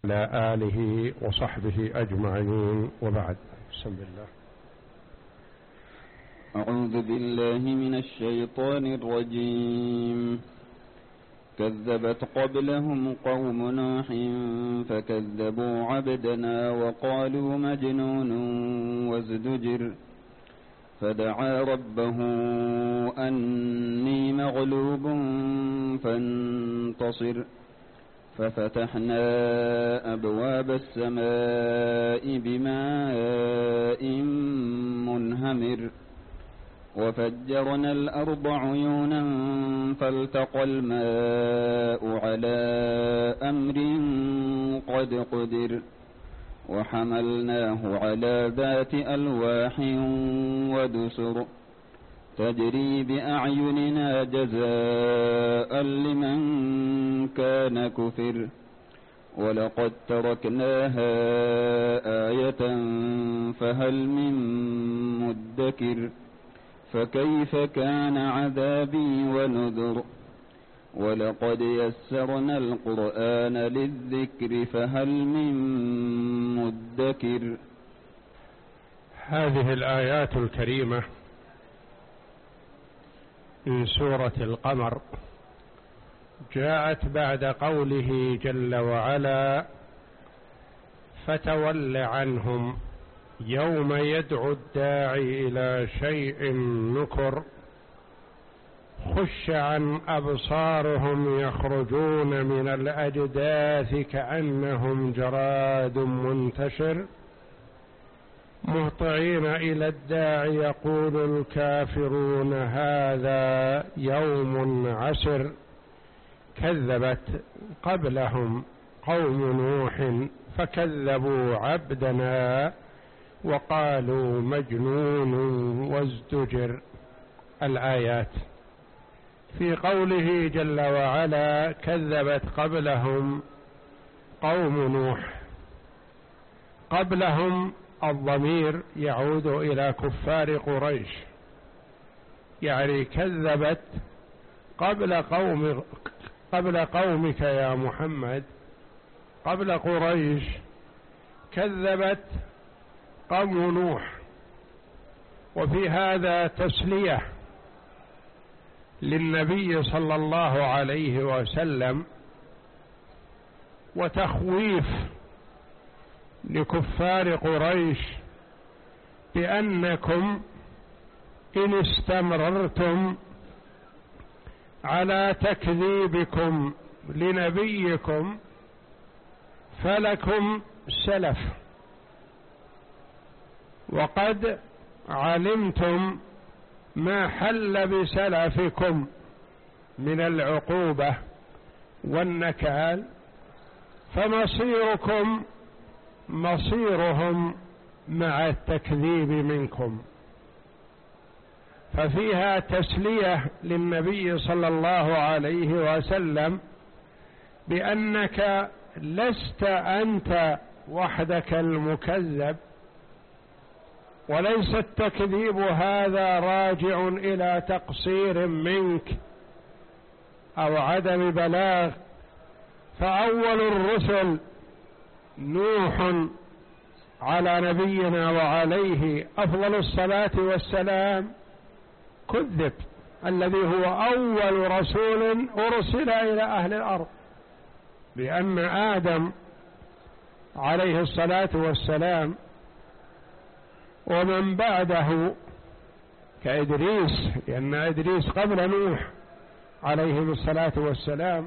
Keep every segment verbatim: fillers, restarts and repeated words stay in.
على آله وصحبه أجمعين، وبعد. بسم الله. أعوذ بالله من الشيطان الرجيم. كذبت قبلهم قوم نوح فكذبوا عبدنا وقالوا مجنون وازدجر فدعا ربه أني مغلوب فانتصر ففتحنا أبواب السماء بماء منهمر وفجرنا الأرض عيونا فالتقى الماء على أمر قد قدر وحملناه على ذات ألواح ودسر تجري بأعيننا جزاء لمن كان كفر ولقد تركناها آية فهل من مدكر فكيف كان عذابي ونذر ولقد يسرنا القرآن للذكر فهل من مدكر. هذه الآيات الكريمة من سورة القمر جاءت بعد قوله جل وعلا: فتول عنهم يوم يدعو الداعي إلى شيء نكر خش عن أبصارهم يخرجون من الأجداث كأنهم جراد منتشر مهطعين إلى الداعي يقول الكافرون هذا يوم عسر. كذبت قبلهم قوم نوح فكذبوا عبدنا وقالوا مجنون وازدجر. الآيات في قوله جل وعلا: كذبت قبلهم قوم نوح. قبلهم الضمير يعود إلى كفار قريش، يعني كذبت قبل قوم قبل قومك يا محمد، قبل قريش كذبت قوم نوح. وفي هذا تسلية للنبي صلى الله عليه وسلم وتخويف لكفار قريش بأنكم إن استمررتم على تكذيبكم لنبيكم فلكم سلف، وقد علمتم ما حل بسلفكم من العقوبة والنكال، فمصيركم مصيرهم مع التكذيب منكم. ففيها تسلية للنبي صلى الله عليه وسلم بأنك لست أنت وحدك المكذب، وليس التكذيب هذا راجع إلى تقصير منك أو عدم بلاغ. فأول الرسل نوح على نبينا وعليه أفضل الصلاة والسلام كذب، الذي هو أول رسول أرسل إلى أهل الأرض، لأن آدم عليه الصلاة والسلام ومن بعده كإدريس، لأن إدريس قبل نوح عليه الصلاة والسلام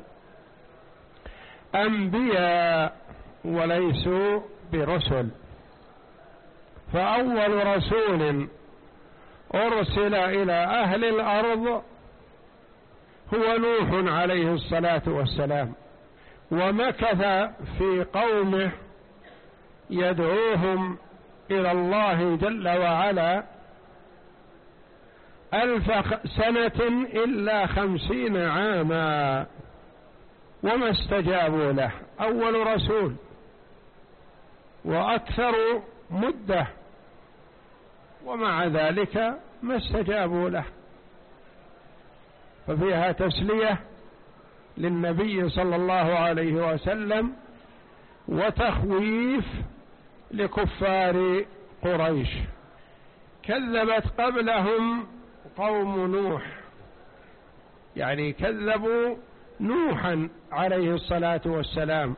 أنبياء وليسوا برسل. فأول رسول أرسل إلى أهل الأرض هو نوح عليه الصلاة والسلام، ومكث في قومه يدعوهم إلى الله جل وعلا ألف سنة إلا خمسين عاما وما استجابوا له. أول رسول وأكثر مدة، ومع ذلك ما استجابوا له. ففيها تسلية للنبي صلى الله عليه وسلم وتخويف لكفار قريش. كذبت قبلهم قوم نوح، يعني كذبوا نوحا عليه الصلاة والسلام،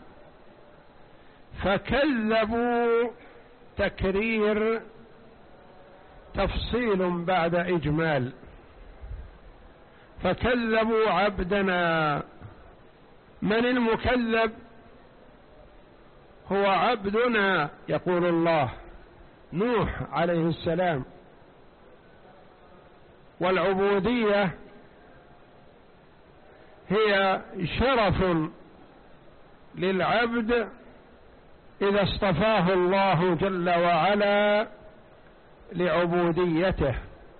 فكذبوا تكرير تفصيل بعد إجمال، فكذبوا عبدنا. من المكذب؟ هو عبدنا يقول الله، نوح عليه السلام. والعبودية هي شرف للعبد إذا اصطفاه الله جل وعلا لعبوديته.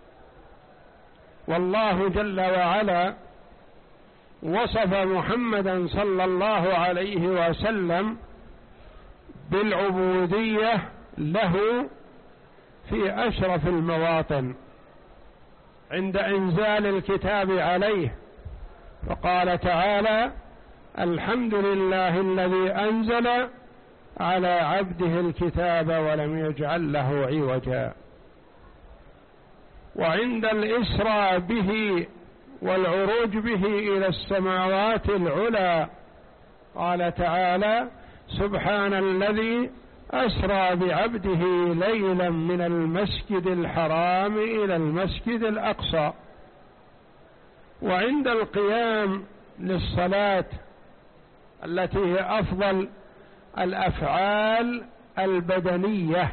والله جل وعلا وصف محمدا صلى الله عليه وسلم بالعبودية له في أشرف المواطن عند إنزال الكتاب عليه، فقال تعالى: الحمد لله الذي أنزل على عبده الكتاب ولم يجعل له عوجا. وعند الإسراء به والعروج به إلى السماوات العلى قال تعالى: سبحان الذي أسرى بعبده ليلا من المسجد الحرام إلى المسجد الأقصى. وعند القيام للصلاة التي هي أفضل الأفعال البدنية،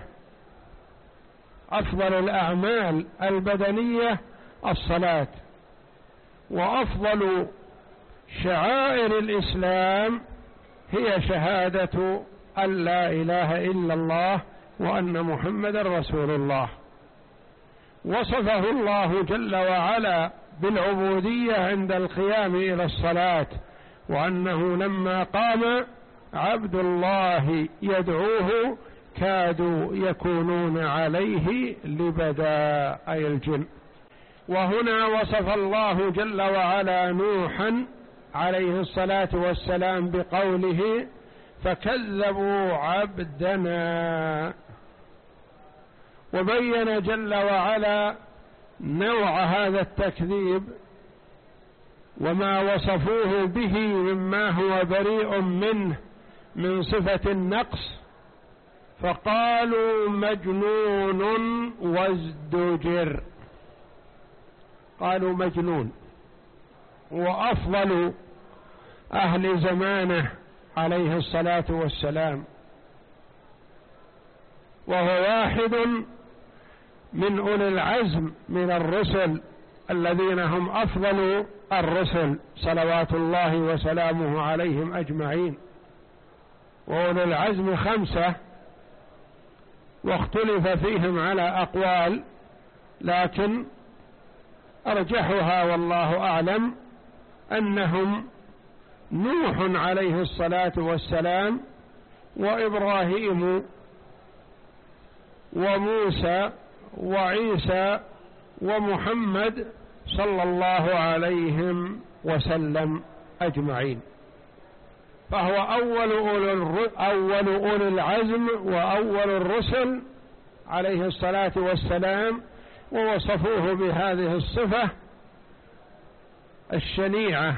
أفضل الأعمال البدنية الصلاة، وأفضل شعائر الإسلام هي شهادة أن لا إله إلا الله وأن محمد رسول الله. وصفه الله جل وعلا بالعبودية عند القيام إلى الصلاة، وأنه لما قام عبد الله يدعوه كادوا يكونون عليه لبدا، أي الجن. وهنا وصف الله جل وعلا نوحا عليه الصلاة والسلام بقوله: فكذبوا عبدنا. وبين جل وعلا نوع هذا التكذيب وما وصفوه به مما هو بريء منه من صفة النقص، فقالوا مجنون وازدجر. قالوا مجنون، وأفضل أهل زمانه عليه الصلاة والسلام، وهو واحد من أولي العزم من الرسل الذين هم أفضل الرسل صلوات الله وسلامه عليهم أجمعين. وأولي العزم خمسة، واختلف فيهم على أقوال، لكن أرجحها والله أعلم أنهم نوح عليه الصلاة والسلام، وإبراهيم، وموسى، وعيسى، ومحمد صلى الله عليهم وسلم أجمعين. فهو أول أول أولي العزم وأول الرسل عليه الصلاة والسلام، ووصفوه بهذه الصفة الشنيعة.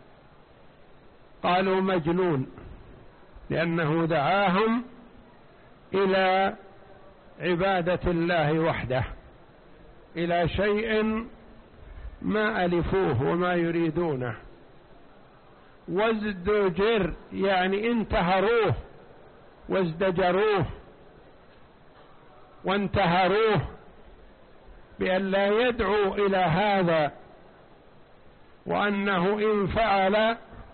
قالوا مجنون لأنه دعاهم إلى عبادة الله وحده، إلى شيء ما ألفوه وما يريدونه. وازدجر يعني انتهروه وازدجروه وانتهروه بأن لا يدعو إلى هذا، وأنه إن فعل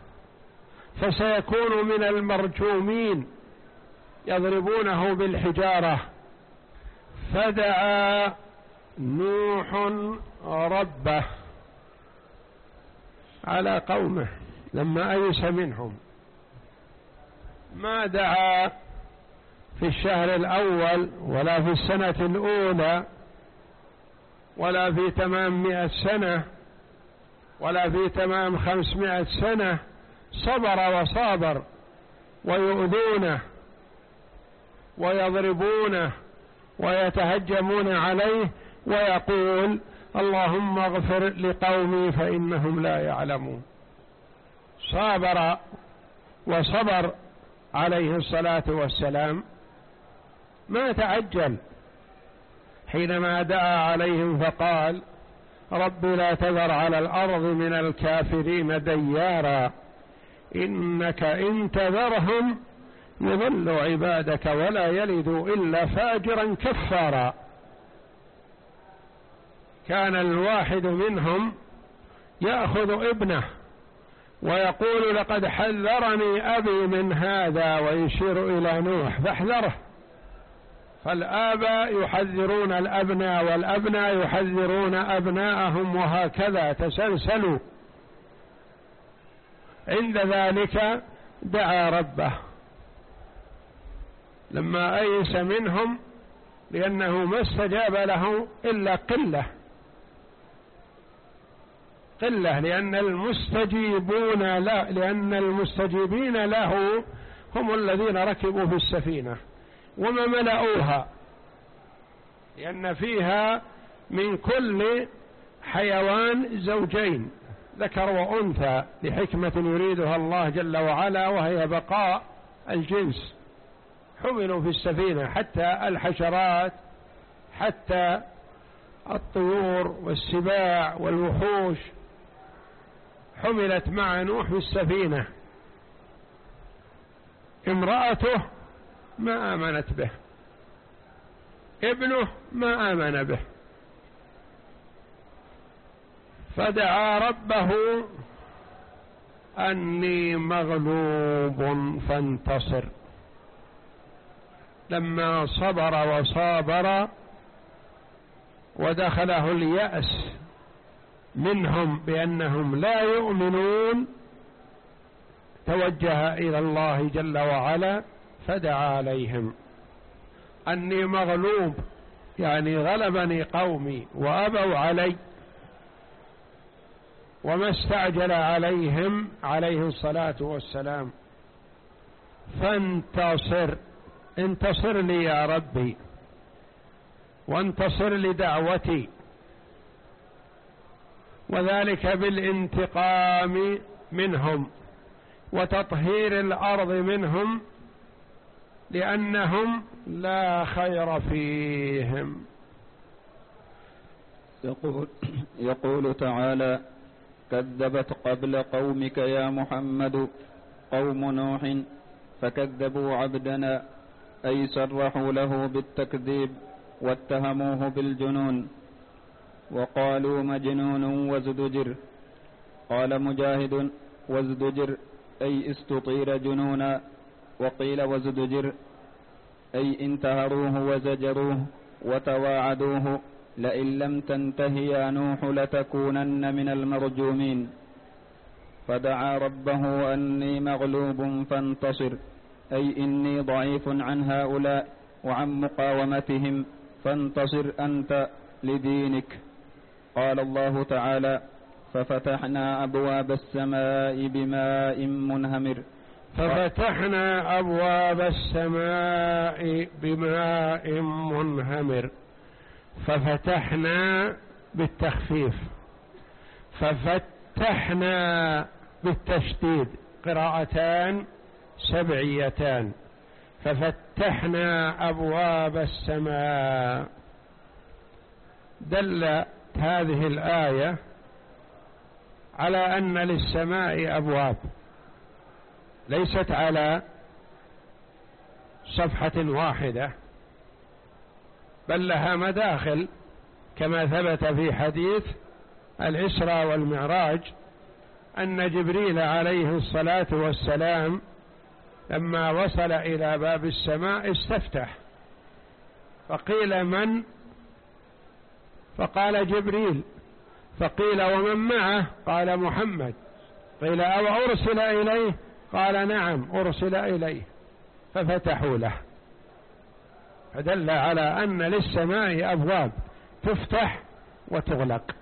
فسيكون من المرجومين يضربونه بالحجارة. فدعا نوح ربه على قومه لما أيس منهم. ما دعا في الشهر الأول ولا في السنة الأولى ولا في تمام مئة سنة ولا في تمام خمسمائة سنة، صبر وصابر ويؤذونه ويضربونه ويتهجمون عليه، ويقول اللهم اغفر لقومي فإنهم لا يعلمون. صابر وصبر عليه الصلاة والسلام، ما تعجل حينما دعا عليهم فقال رب لا تذر على الأرض من الكافرين ديارا إنك إن تذرهم يضلوا عبادك ولا يلدوا إلا فاجرا كفارا. كان الواحد منهم يأخذ ابنه ويقول لقد حذرني أبي من هذا، ويشير إلى نوح فاحذره. فالآباء يحذرون الأبناء والأبناء يحذرون أبناءهم، وهكذا تسلسلوا. عند ذلك دعا ربه لما أيس منهم، لأنه ما استجاب له إلا قلة قلة لأن المستجيبون لا لأن المستجيبين له هم الذين ركبوا في السفينة وما ملأوها، لأن فيها من كل حيوان زوجين ذكر وأنثى لحكمة يريدها الله جل وعلا، وهي بقاء الجنس. حملوا في السفينة حتى الحشرات، حتى الطيور والسباع والوحوش حملت مع نوح في السفينة. امرأته ما آمنت به، ابنه ما آمن به، فدعا ربه أني مغلوب فانتصر. لما صبر وصابر ودخله اليأس منهم بأنهم لا يؤمنون، توجه إلى الله جل وعلا فدعا عليهم أني مغلوب، يعني غلبني قومي وأبوا علي، وما استعجل عليهم عليه الصلاة والسلام. فانتصر، انتصر لي يا ربي، وانتصر لدعوتي، وذلك بالانتقام منهم وتطهير الأرض منهم، لأنهم لا خير فيهم. يقول, يقول تعالى: كذبت قبل قومك يا محمد قوم نوح فكذبوا عبدنا، أي صرحوا له بالتكذيب واتهموه بالجنون وقالوا مجنون وازدجر. قال مجاهد: وازدجر أي استطير جنونا، وقيل وازدجر أي انتهروه وزجروه وتواعدوه لئن لم تنته يا نوح لتكونن من المرجومين. فدعا ربه أني مغلوب فانتصر، أي إني ضعيف عن هؤلاء وعن مقاومتهم فانتصر أنت لدينك. قال الله تعالى: ففتحنا أبواب السماء بماء منهمر ففتحنا أبواب السماء بماء منهمر. ففتحنا بالتخفيف، ففتحنا بالتشديد، قراءتان سبعيتان. ففتحنا أبواب السماء. دلت هذه الآية على أن للسماء أبواب، ليست على صفحة واحدة، بل لها مداخل، كما ثبت في حديث الإسراء والمعراج أن جبريل عليه الصلاة والسلام لما وصل إلى باب السماء استفتح، فقيل من؟ فقال جبريل. فقيل ومن معه؟ قال محمد. قيل أو أرسل إليه؟ قال نعم أرسل إليه. ففتحوا له، فدل على أن للسماء أبواب تفتح وتغلق.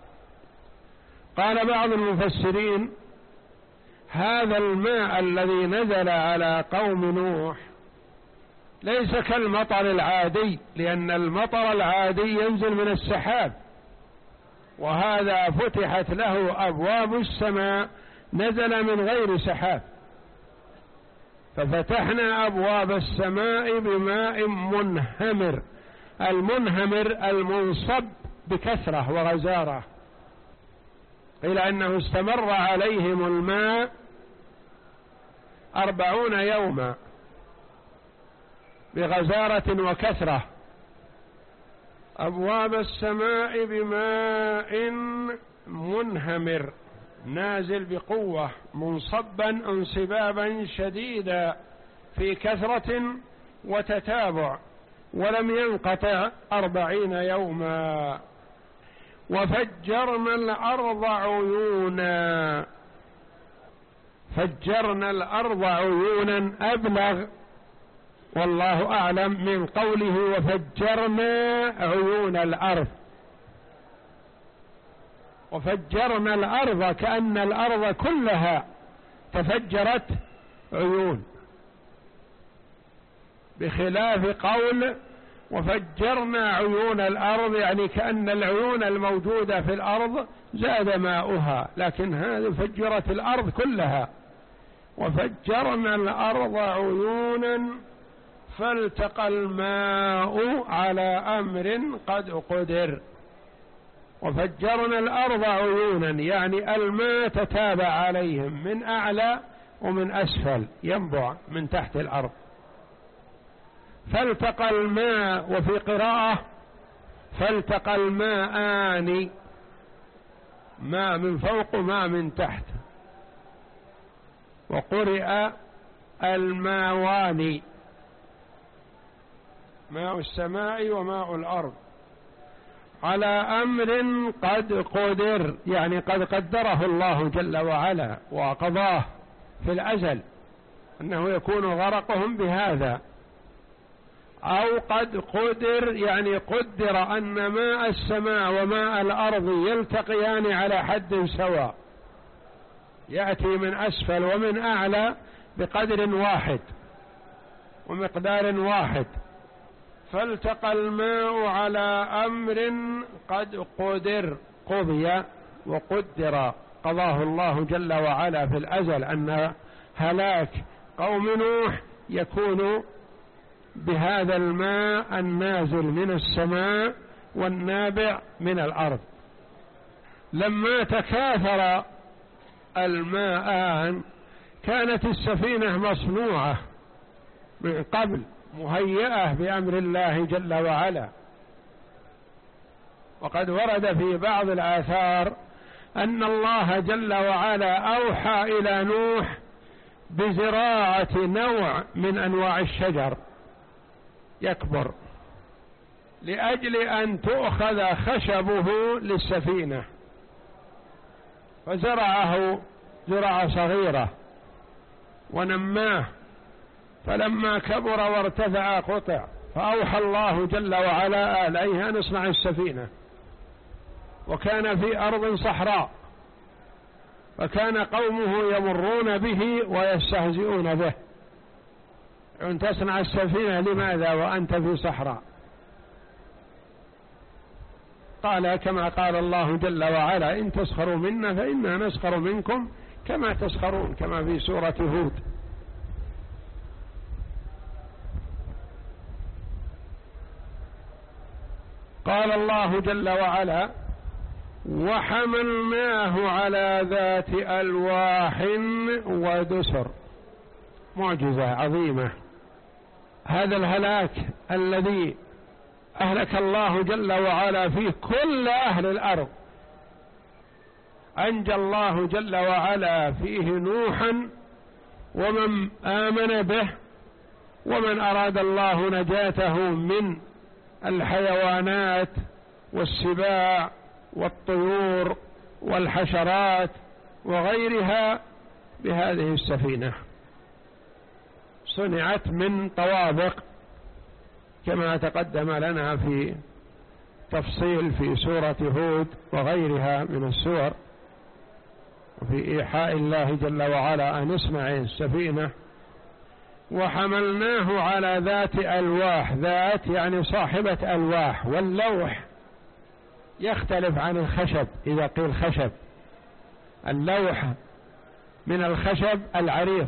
قال بعض المفسرين: هذا الماء الذي نزل على قوم نوح ليس كالمطر العادي، لأن المطر العادي ينزل من السحاب، وهذا فتحت له أبواب السماء، نزل من غير سحاب. ففتحنا أبواب السماء بماء منهمر، المنهمر المنصب بكثرة وغزارة. قيل أنه استمر عليهم الماء أربعون يوما بغزارة وكثرة. أبواب السماء بماء منهمر نازل بقوة، منصبا انصبابا شديدا في كثرة وتتابع، ولم ينقطع أربعين يوما. وفجرنا الأرض عيونا، فجرنا الأرض عيونا أبلغ والله أعلم من قوله وفجرنا عيون الأرض. وفجرنا الأرض كأن الأرض كلها تفجرت عيون، بخلاف قول وفجرنا عيون الأرض، يعني كأن العيون الموجودة في الأرض زاد ماؤها، لكن هذه فجرت الأرض كلها. وفجرنا الأرض عيونا فالتقى الماء على أمر قد قدر. وفجرنا الأرض عيونا يعني الماء تتابع عليهم من أعلى ومن أسفل، ينبع من تحت الأرض. فالتقى الماء، وفي قراءة فالتقى الماءان، ماء من فوق وماء من تحت، وقرئ الماوان، ماء السماء وماء الأرض، على أمر قد قدر، يعني قد قدره الله جل وعلا وقضاه في الأزل أنه يكون غرقهم بهذا. أو قد قدر يعني قدر أن ماء السماء وماء الأرض يلتقيان على حد سواء، يأتي من أسفل ومن أعلى بقدر واحد ومقدار واحد. فالتقى الماء على أمر قد قدر، قضي وقدر، قضاه الله جل وعلا في الأزل أن هلاك قوم نوح يكون بهذا الماء النازل من السماء والنابع من الأرض. لما تكاثر الماءان كانت السفينة مصنوعة من قبل، مهيئة بأمر الله جل وعلا. وقد ورد في بعض الآثار أن الله جل وعلا أوحى إلى نوح بزراعة نوع من أنواع الشجر يكبر لأجل أن تؤخذ خشبه للسفينة، فزرعه زرعة صغيرة ونماه، فلما كبر وارتفع قطع، فأوحى الله جل وعلا إليه أن اصنع السفينة. وكان في أرض صحراء، فكان قومه يمرون به ويستهزئون به، أن تصنع السفينة لماذا وأنت في صحراء؟ قال كما قال الله جل وعلا إن تسخروا منا فإنا نسخر منكم كما تسخرون، كما في سورة هود. قال الله جل وعلا وحملناه على ذات ألواح ودسر، معجزة عظيمة. هذا الهلاك الذي أهلك الله جل وعلا فيه كل أهل الأرض، أنجى الله جل وعلا فيه نوحا ومن آمن به، ومن أراد الله نجاته من الحيوانات والسباع والطيور والحشرات وغيرها بهذه السفينة. صنعت من طوابق كما تقدم لنا في تفصيل في سورة هود وغيرها من السور، وفي إيحاء الله جل وعلا أن اصنع السفينة وحملناه على ذات ألواح، ذات يعني صاحبة ألواح، واللوح يختلف عن الخشب. إذا قيل خشب، اللوح من الخشب العريض،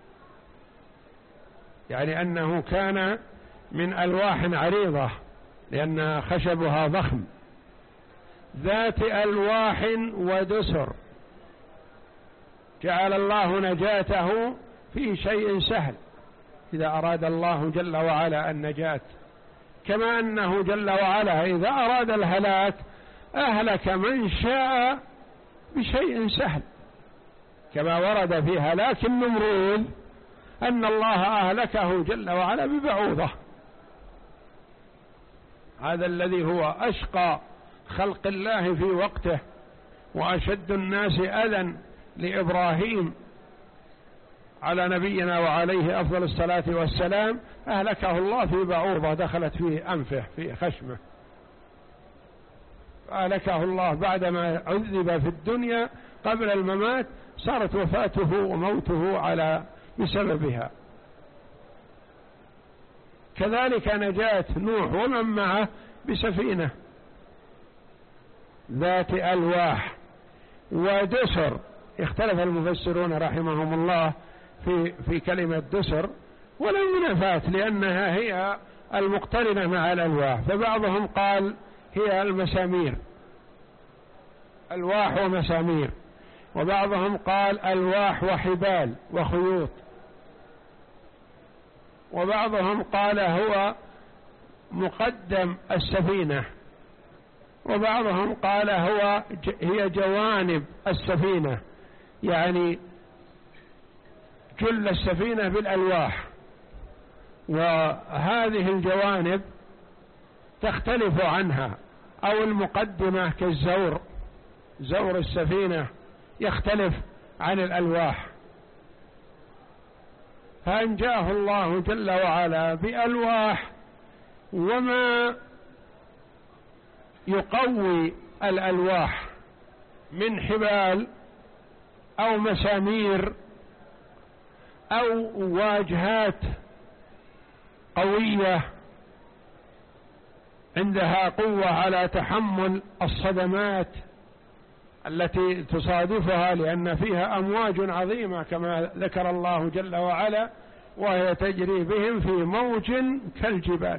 يعني أنه كان من ألواح عريضة لأن خشبها ضخم. ذات ألواح ودسر، جعل الله نجاته في شيء سهل إذا أراد الله جل وعلا النجاة، كما أنه جل وعلا إذا أراد الهلاك أهلك من شاء بشيء سهل، كما ورد في هلاك النمرود أن الله أهلكه جل وعلا ببعوضة. هذا الذي هو أشقى خلق الله في وقته وأشد الناس أذى لإبراهيم على نبينا وعليه أفضل الصلاة والسلام، أهلكه الله في بعوضة دخلت في أنفه في خشمه، أهلكه الله بعدما عذب في الدنيا قبل الممات، صارت وفاته وموته على بسببها. كذلك نجاة نوح ومن معه بسفينة ذات ألواح ودسر. اختلف المفسرون رحمهم الله في في كلمة دسر، ولا منافات لأنها هي المقترنة مع الألواح، فبعضهم قال هي المسامير، ألواح ومسامير، وبعضهم قال ألواح وحبال وخيوط، وبعضهم قال هو مقدم السفينة، وبعضهم قال هو هي جوانب السفينة، يعني جل السفينة بالألواح، وهذه الجوانب تختلف عنها، أو المقدمة كالزور، زور السفينة يختلف عن الألواح. فأنجاه الله جل وعلا بألواح وما يقوي الألواح من حبال أو مسامير أو واجهات قوية عندها قوة على تحمل الصدمات التي تصادفها، لأن فيها أمواج عظيمة كما ذكر الله جل وعلا، وهي تجري بهم في موج كالجبال،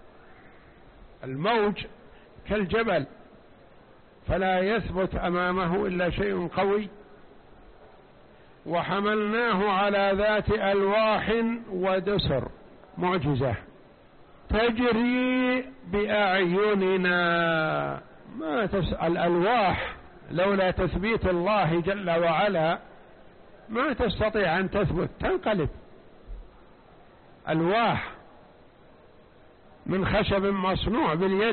الموج كالجبل فلا يثبت أمامه إلا شيء قوي. وحملناه على ذات ألواح ودسر، معجزة تجري بأعيننا. ما تسأل الألواح لولا تثبيت الله جل وعلا ما تستطيع أن تثبت، تنقلب. ألواح من خشب مصنوع باليد،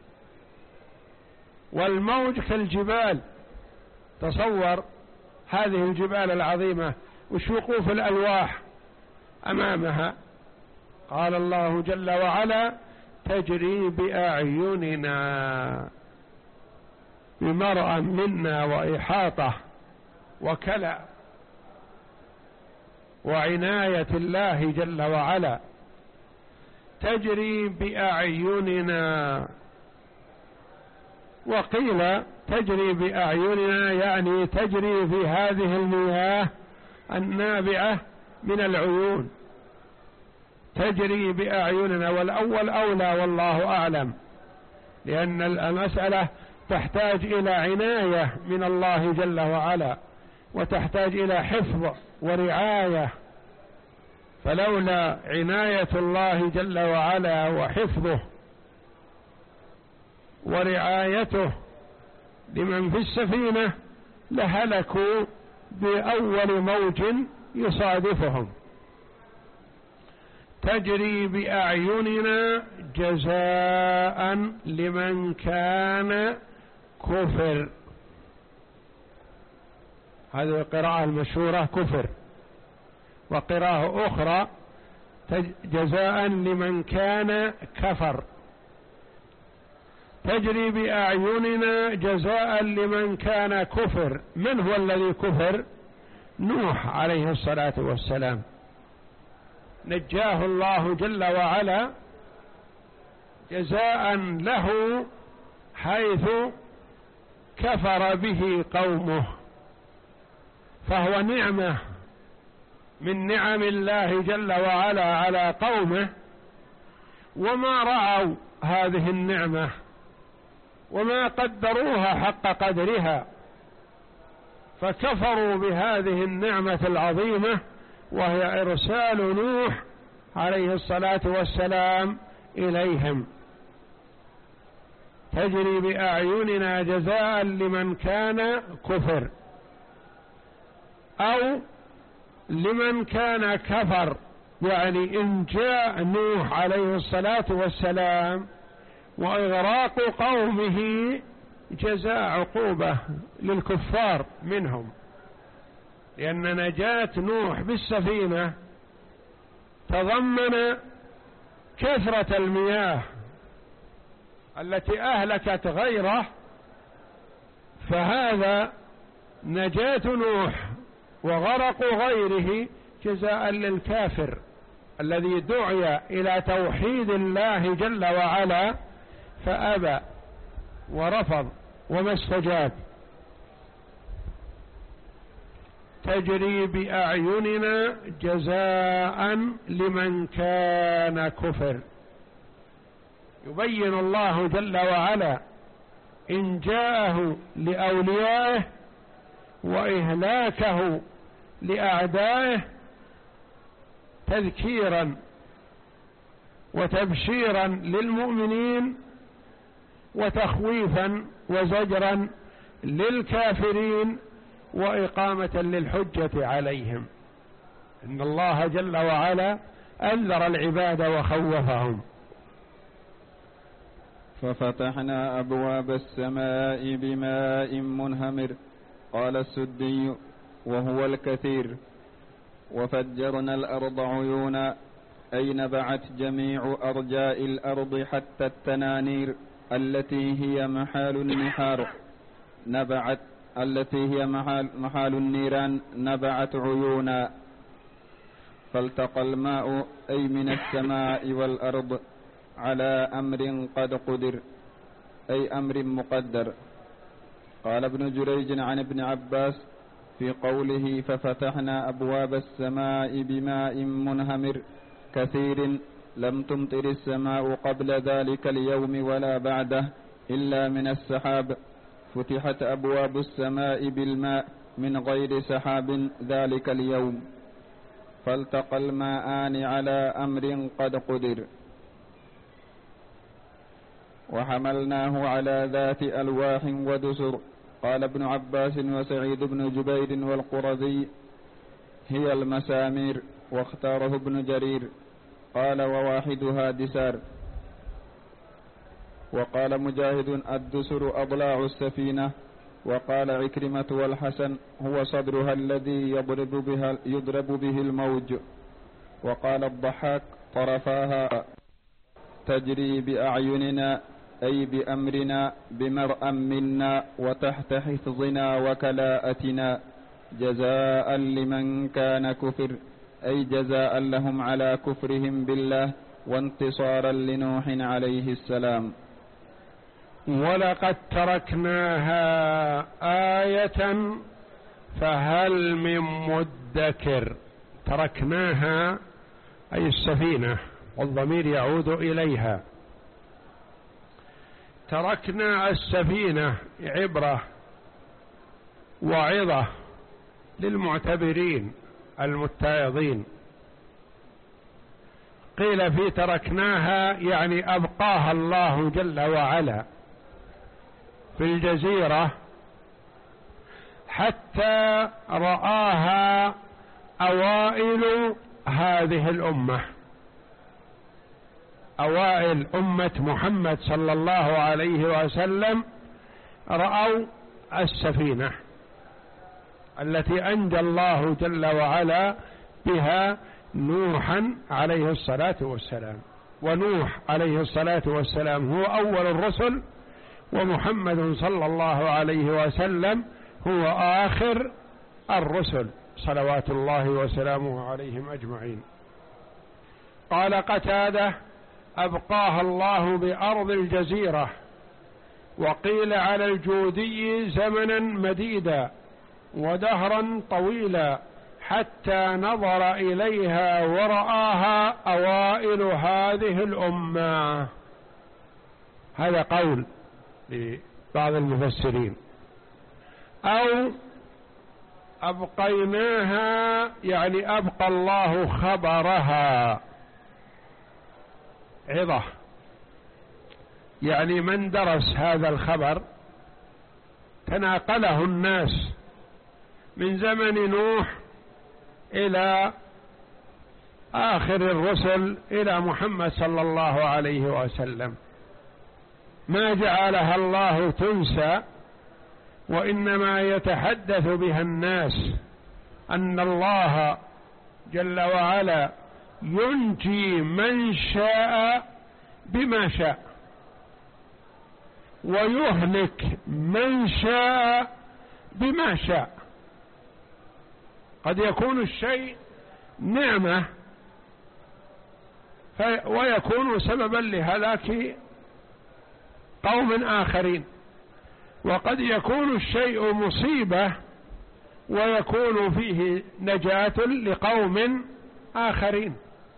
والموج كالجبال. تصور هذه الجبال العظيمة وش وقوف الألواح أمامها. قال الله جل وعلا تجري بأعيننا، بمرأى منا وإحاطة وكلأ وعناية الله جل وعلا. تجري بأعيننا، وقيل تجري بأعيننا يعني تجري في هذه المياه النابعة من العيون، تجري بأعيننا، والأول أولى والله أعلم، لأن المسألة تحتاج إلى عناية من الله جل وعلا، وتحتاج إلى حفظ ورعاية، فلولا عناية الله جل وعلا وحفظه ورعايته لمن في السفينة لهلكوا بأول موج يصادفهم. تجري بأعيننا جزاء لمن كان كفر. هذه القراءة المشهورة كفر، وقراءة أخرى جزاء لمن كان كفر. تجري بأعيننا جزاء لمن كان كفر. من هو الذي كفر؟ نوح عليه الصلاة والسلام، نجاه الله جل وعلا جزاء له حيث كفر به قومه، فهو نعمة من نعم الله جل وعلا على قومه، وما رعوا هذه النعمة وما قدروها حق قدرها، فكفروا بهذه النعمة العظيمة وهي إرسال نوح عليه الصلاة والسلام إليهم. تجري بأعيننا جزاء لمن كان كفر أو لمن كان كفر، يعني إن جاء نوح عليه الصلاة والسلام وإغراق قومه جزاء عقوبة للكفار منهم، لأن نجاة نوح بالسفينة تضمن كثرة المياه التي أهلكت غيره، فهذا نجاة نوح وغرق غيره جزاء للكافر الذي دعي إلى توحيد الله جل وعلا فأبى ورفض وما استجاب. تجري بأعيننا جزاء لمن كان كفر. يبين الله جل وعلا إن جاءه لأوليائه وإهلاكه لأعدائه تذكيرا وتبشيرا للمؤمنين وتخويفا وزجرا للكافرين وإقامة للحجة عليهم. إن الله جل وعلا أنذر العباد وخوفهم. ففتحنا أبواب السماء بماء منهمر، قال السدي وهو الكثير، وفجرنا الأرض عيونا، أي نبعت جميع أرجاء الأرض حتى التنانير التي هي محال النحار نبعت التي هي محال, محال النيران نبعت عيونا. فالتقى الماء أي من السماء والأرض على أمر قد قدر، أي أمر مقدر. قال ابن جريج عن ابن عباس في قوله ففتحنا أبواب السماء بماء منهمر كثير، لم تمطر السماء قبل ذلك اليوم ولا بعده إلا من السحاب، فتحت أبواب السماء بالماء من غير سحاب ذلك اليوم. فالتقى الماءان على أمر قد قدر. وحملناه على ذات ألواح ودسر. قال ابن عباس وسعيد بن جبير والقرظي هي المسامير، واختاره ابن جرير قال وواحدها دسار. وقال مجاهد الدسر أضلاع السفينة. وقال عكرمة والحسن هو صدرها الذي يضرب, بها يضرب به الموج. وقال الضحاك طرفاها تجري بأعيننا، أي بأمرنا بمرأ منا وتحت حفظنا وكلاءتنا، جزاء لمن كان كفر، أي جزاء لهم على كفرهم بالله وانتصارا لنوح عليه السلام. ولقد تركناها آية فهل من مدكر. تركناها أي السفينة، والضمير يعود إليها. تركنا السفينة عبرة وعظة للمعتبرين المتعظين. قيل في تركناها يعني أبقاها الله جل وعلا في الجزيرة حتى رآها أوائل هذه الأمة، أوائل أمة محمد صلى الله عليه وسلم رأوا السفينة التي أنجى الله جل وعلا بها نوحا عليه الصلاة والسلام. ونوح عليه الصلاة والسلام هو أول الرسل، ومحمد صلى الله عليه وسلم هو آخر الرسل صلوات الله وسلامه عليهم أجمعين. قال قتادة: أبقاها الله بأرض الجزيرة. وقيل على الجودي: زمنا مديدا ودهرا طويلا حتى نظر إليها ورآها أوائل هذه الأمة. هذا قول لبعض المفسرين. أو أبقيناها يعني أبقى الله خبرها عظة، يعني من درس هذا الخبر تناقله الناس من زمن نوح إلى آخر الرسل إلى محمد صلى الله عليه وسلم. ما جعلها الله تنسى، وإنما يتحدث بها الناس أن الله جل وعلا ينجي من شاء بما شاء، ويهلك من شاء بما شاء. قد يكون الشيء نعمة ويكون سببا لهلاك قوم آخرين، وقد يكون الشيء مصيبة ويكون فيه نجاة لقوم آخرين.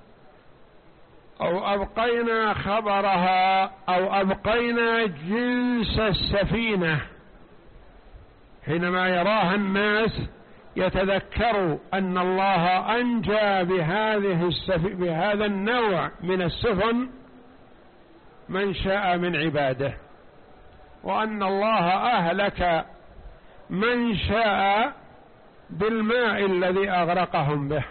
أو أبقينا خبرها أو أبقينا جنس السفينة، حينما يراها الناس يتذكروا أن الله أنجى بهذه السف... بهذا النوع من السفن من شاء من عباده، وأن الله أهلك من شاء بالماء الذي أغرقهم به.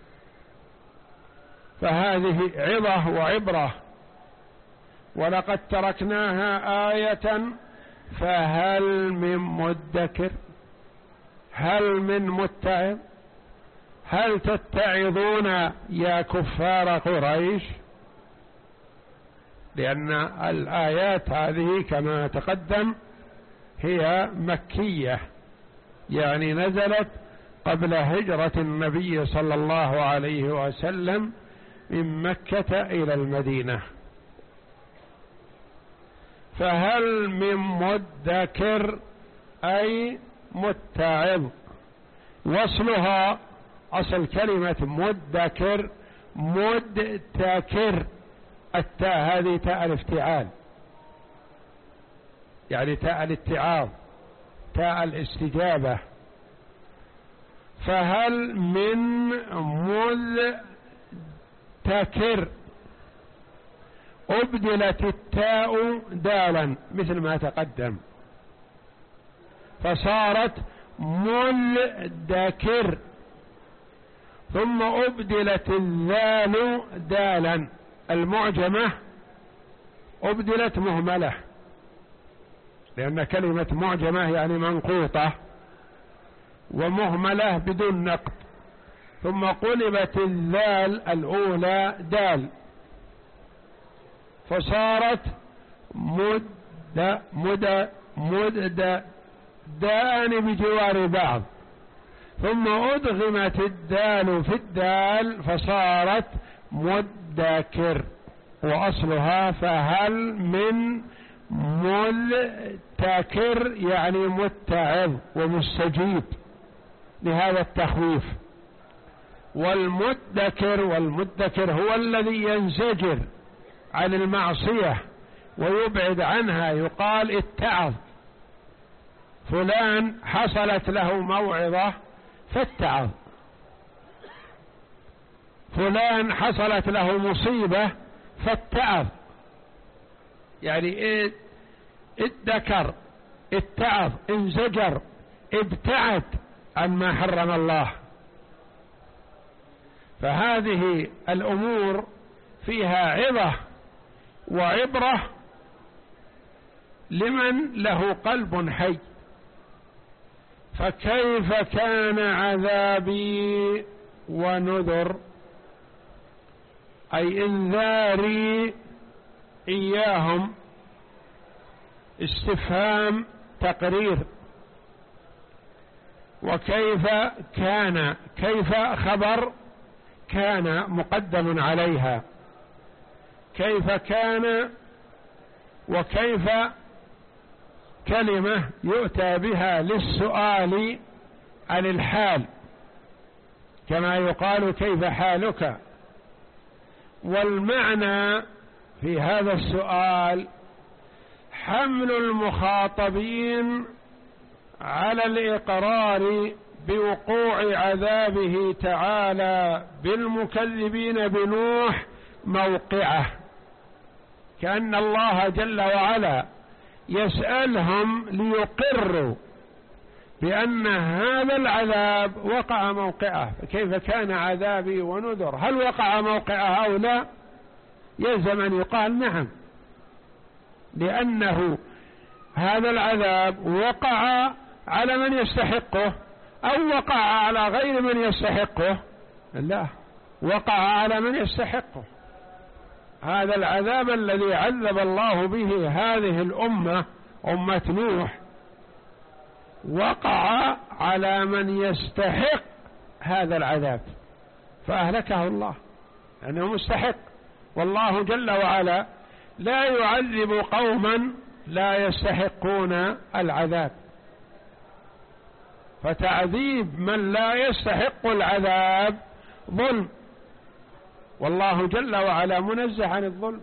فهذه عظة وعبرة. ولقد تركناها آية فهل من مدكر، هل من متعظ، هل تتعظون يا كفار قريش؟ لأن الآيات هذه كما تقدم هي مكية، يعني نزلت قبل هجرة النبي صلى الله عليه وسلم من مكة إلى المدينة. فهل من مدكر أي متعظ. وصلها أصل كلمة مدكر مدتكر، التاء هذه تاء الافتعال، يعني تاء الاتعاظ، تاء الاستجابة. فهل من مدتكر أبدلت التاء دالا مثل ما تقدم فصارت مدكر، ثم أبدلت الذال دالا، المعجمة أبدلت مهملة، لأن كلمة معجمة يعني منقوطة، ومهملة بدون نقط، ثم قلبت الذال الأولى دال فصارت مد مد مد دان بجوار بعض، ثم أدغمت الدال في الدال فصارت مدكر. وأصلها فهل من مدكر يعني متعظ ومستجيب لهذا التخويف. والمدكر والمدكر هو الذي ينزجر عن المعصية ويبعد عنها، يقال اتعظ، فلان حصلت له موعظة فاتعظ، فلان حصلت له مصيبة فاتعظ، يعني ادكر، اتعظ، انزجر، ابتعد عما حرم الله. فهذه الأمور فيها عظة وعبرة لمن له قلب حي. فكيف كان عذابي ونذر، أي انذاري إياهم، استفهام تقرير. وكيف كان، كيف خبر كان مقدم عليها كيف كان وكيف كلمة يؤتى بها للسؤال عن الحال، كما يقال كيف حالك. والمعنى في هذا السؤال حمل المخاطبين على الإقرار بوقوع عذابه تعالى بالمكذبين بنوح موقعه، كأن الله جل وعلا يسألهم ليقروا بأن هذا العذاب وقع موقعه، فكيف كان عذابي ونذر، هل وقع موقعه أو لا؟ يلزم أن يقال نعم، لأنه هذا العذاب وقع على من يستحقه أو وقع على غير من يستحقه؟ لا، وقع على من يستحقه. هذا العذاب الذي عذب الله به هذه الأمة أمة نوح وقع على من يستحق هذا العذاب فأهلكه الله لأنه مستحق. والله جل وعلا لا يعذب قوما لا يستحقون العذاب، فتعذيب من لا يستحق العذاب ظلم، والله جل وعلا منزه عن الظلم،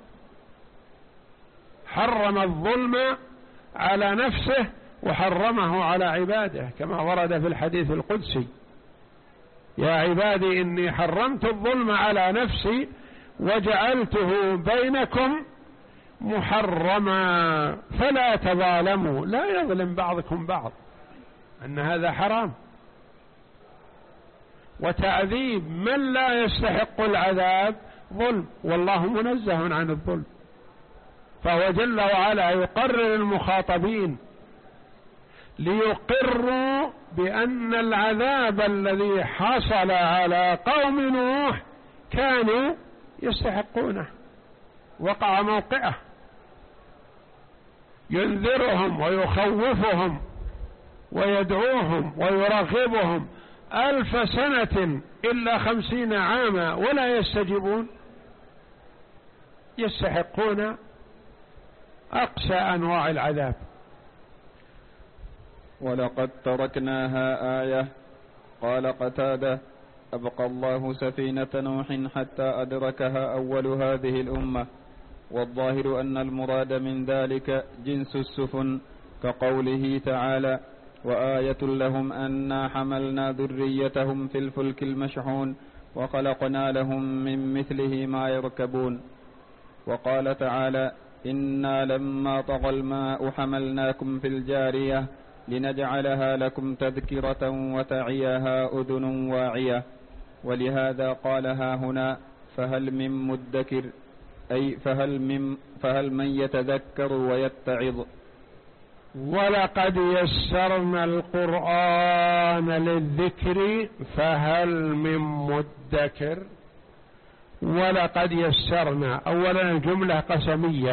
حرم الظلم على نفسه وحرمه على عباده كما ورد في الحديث القدسي: يا عبادي إني حرمت الظلم على نفسي وجعلته بينكم محرما فلا تظالموا، لا يظلم بعضكم بعض، أن هذا حرام. وتعذيب من لا يستحق العذاب ظلم، والله منزه عن الظلم، فهو جل وعلا يقرر المخاطبين ليقروا بأن العذاب الذي حصل على قوم نوح كانوا يستحقونه، وقع موقعه، ينذرهم ويخوفهم ويدعوهم ويرغبهم ألف سنة إلا خمسين عاما ولا يستجيبون، يستحقون أقسى أنواع العذاب. ولقد تركناها آية. قال قتادة: أبقى الله سفينة نوح حتى أدركها أول هذه الأمة. والظاهر أن المراد من ذلك جنس السفن، كقوله تعالى: وآية لهم أنا حملنا ذريتهم في الفلك المشحون وخلقنا لهم من مثله ما يركبون. وقال تعالى: إنا لما طغى الماء حملناكم في الجارية لنجعلها لكم تذكرة وتعيها أذن واعية. ولهذا قالها هنا: فهل من مدكر، أي فهل من, فهل من يتذكر ويتعظ. ولقد يسرنا القرآن للذكر فهل من مدكر. ولقد يسرنا، أولا الجملة قسمية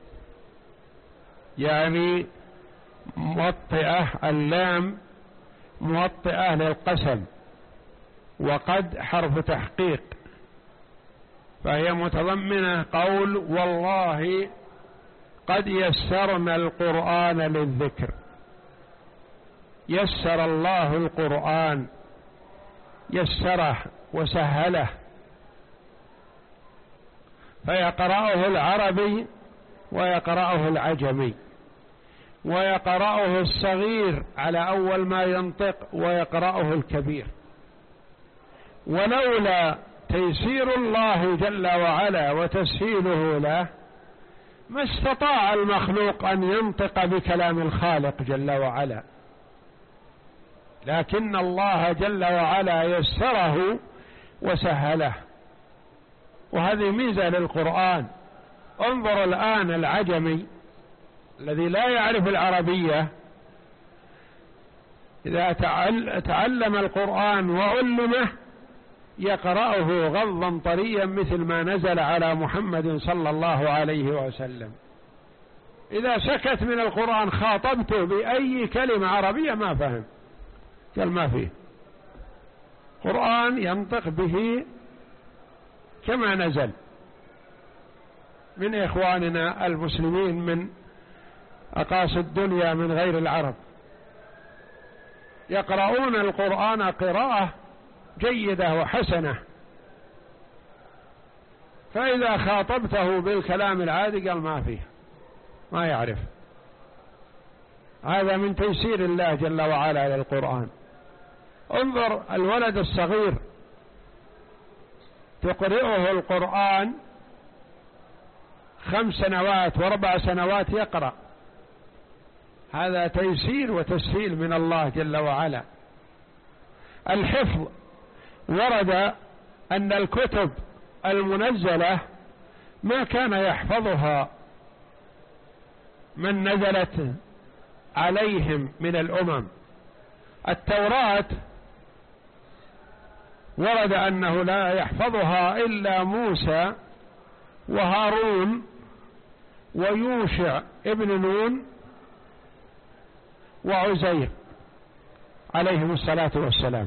يعني موطئة، اللام موطئة للقسم، وقد حرف تحقيق، فهي متضمنة قول والله قد يسرنا القرآن للذكر. يسر الله القرآن، يسره وسهله، فيقرأه العربي ويقرأه العجمي، ويقرأه الصغير على أول ما ينطق ويقرأه الكبير. ولولا تيسير الله جل وعلا وتسهيله له ما استطاع المخلوق أن ينطق بكلام الخالق جل وعلا، لكن الله جل وعلا يسره وسهله، وهذه ميزة للقرآن. انظر الآن العجمي الذي لا يعرف العربية إذا تعلم القرآن وعلمه يقرأه غضا طريا مثل ما نزل على محمد صلى الله عليه وسلم. إذا سكت من القرآن خاطبته بأي كلمة عربية ما فهم، قال ما فيه. قرآن ينطق به كما نزل، من إخواننا المسلمين من أقاصي الدنيا من غير العرب يقرؤون القرآن قراءة جيدة وحسنة، فإذا خاطبته بالكلام العادي قال ما فيه، ما يعرف. هذا من تيسير الله جل وعلا للقرآن. انظر الولد الصغير تقرئه القرآن خمس سنوات واربع سنوات يقرأ، هذا تيسير وتسهيل من الله جل وعلا. الحفظ ورد أن الكتب المنزلة ما كان يحفظها من نزلت عليهم من الأمم. التوراة ورد أنه لا يحفظها إلا موسى وهارون ويوشع ابن نون وعزير عليهم الصلاة والسلام.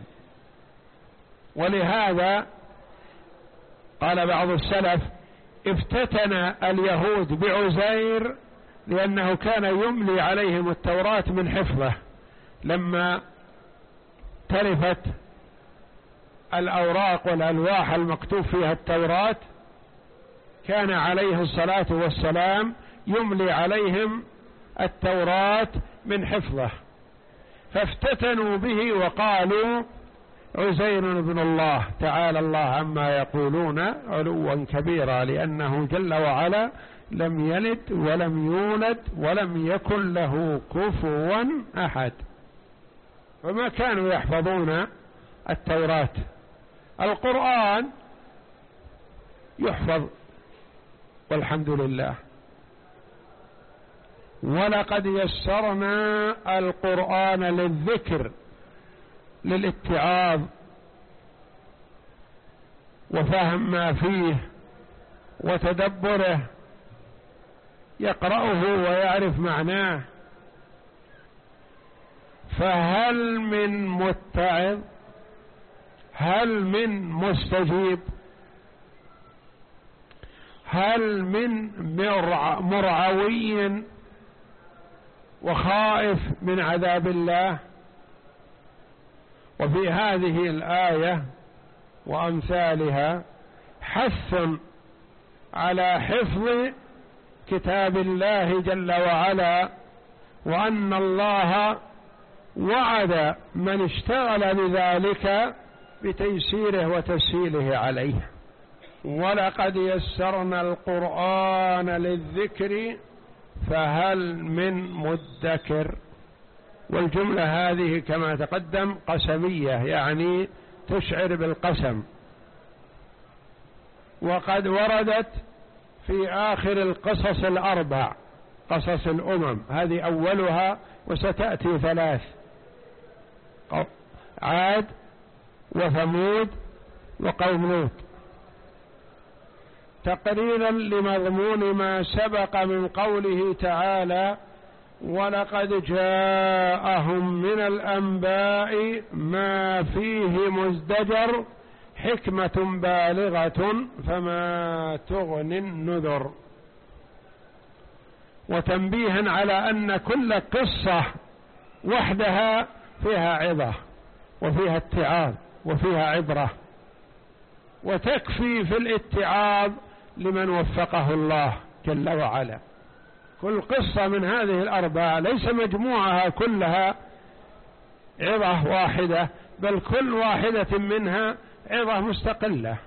ولهذا قال بعض السلف افتتن اليهود بعزير لأنه كان يملي عليهم التوراة من حفظه. لما تلفت الأوراق والألواح المكتوب فيها التوراة كان عليه الصلاة والسلام يملي عليهم التوراة من حفظه، فافتتنوا به وقالوا عزير بن الله، تعالى الله عما يقولون علوا كبيرا، لأنه جل وعلا لم يلد ولم يولد ولم يكن له كفوا أحد. فما كانوا يحفظون التوراة. القرآن يحفظ والحمد لله. ولقد يسرنا القرآن للذكر للاتعاظ وفهم ما فيه وتدبره، يقرأه ويعرف معناه. فهل من متعظ؟ هل من مستجيب؟ هل من مرعوي وخائف من عذاب الله؟ وفي هذه الآية وأمثالها حث على حفظ كتاب الله جل وعلا، وأن الله وعد من اشتغل بذلك بتيسيره وتسهيله عليه. ولقد يسرنا القرآن للذكر فهل من مدكر. والجملة هذه كما تقدم قسمية، يعني تشعر بالقسم، وقد وردت في آخر القصص الأربع، قصص الأمم، هذه أولها وستأتي ثلاث: عاد وثمود وقوم لوط، تقريرا لمضمون ما سبق من قوله تعالى: ولقد جاءهم من الأنباء ما فيه مزدجر حكمة بالغة فما تغني النذر. وتنبيها على أن كل قصة وحدها فيها عظة وفيها اتعاظ وفيها عبرة، وتكفي في الاتعاظ لمن وفقه الله جل وعلا. كل قصة من هذه الأربعة ليس مجموعها كلها عظة واحدة، بل كل واحدة منها عظة مستقلة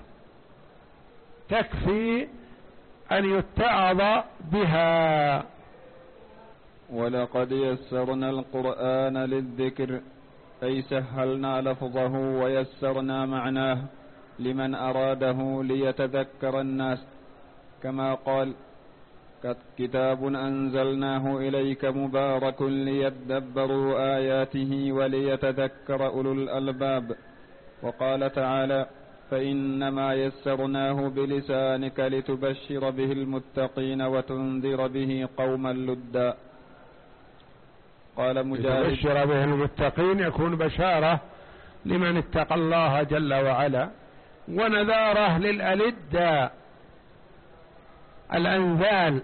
تكفي أن يتعظ بها. ولقد يسرنا القرآن للذكر، أي سهلنا لفظه ويسرنا معناه لمن أراده ليتذكر الناس، كما قال: كتاب أنزلناه إليك مبارك ليدبروا آياته وليتذكر أولو الألباب. وقال تعالى: فإنما يسرناه بلسانك لتبشر به المتقين وتنذر به قوما لدا. قال مجاهد: لتبشر به المتقين يكون بشارة لمن اتقى الله جل وعلا، ونذاره للألداء الأنذال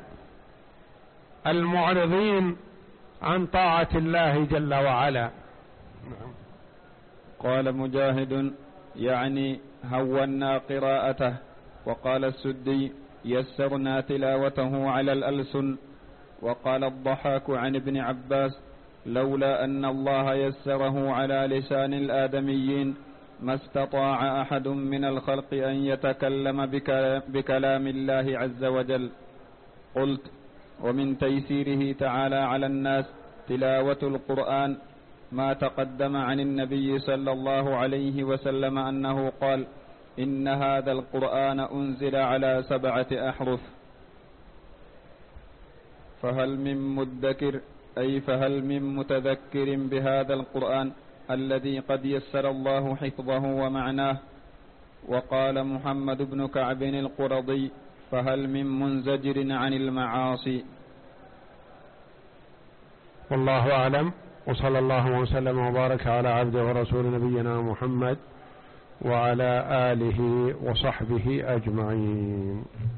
المعرضين عن طاعة الله جل وعلا. قال مجاهد يعني هونا قراءته. وقال السدي يسرنا تلاوته على الألسن. وقال الضحاك عن ابن عباس لولا أن الله يسره على لسان الآدميين ما استطاع أحد من الخلق أن يتكلم بكلام الله عز وجل. قلت ومن تيسيره تعالى على الناس تلاوة القرآن ما تقدم عن النبي صلى الله عليه وسلم أنه قال إن هذا القرآن أنزل على سبعة أحرف. فهل من مدكر أي فهل من متذكر بهذا القرآن الذي قد يسر الله حفظه ومعناه. وقال محمد بن كعب القرظي فهل من منزجر عن المعاصي. والله أعلم، وصلى الله وسلم وبارك على عبده ورسول نبينا محمد وعلى آله وصحبه أجمعين.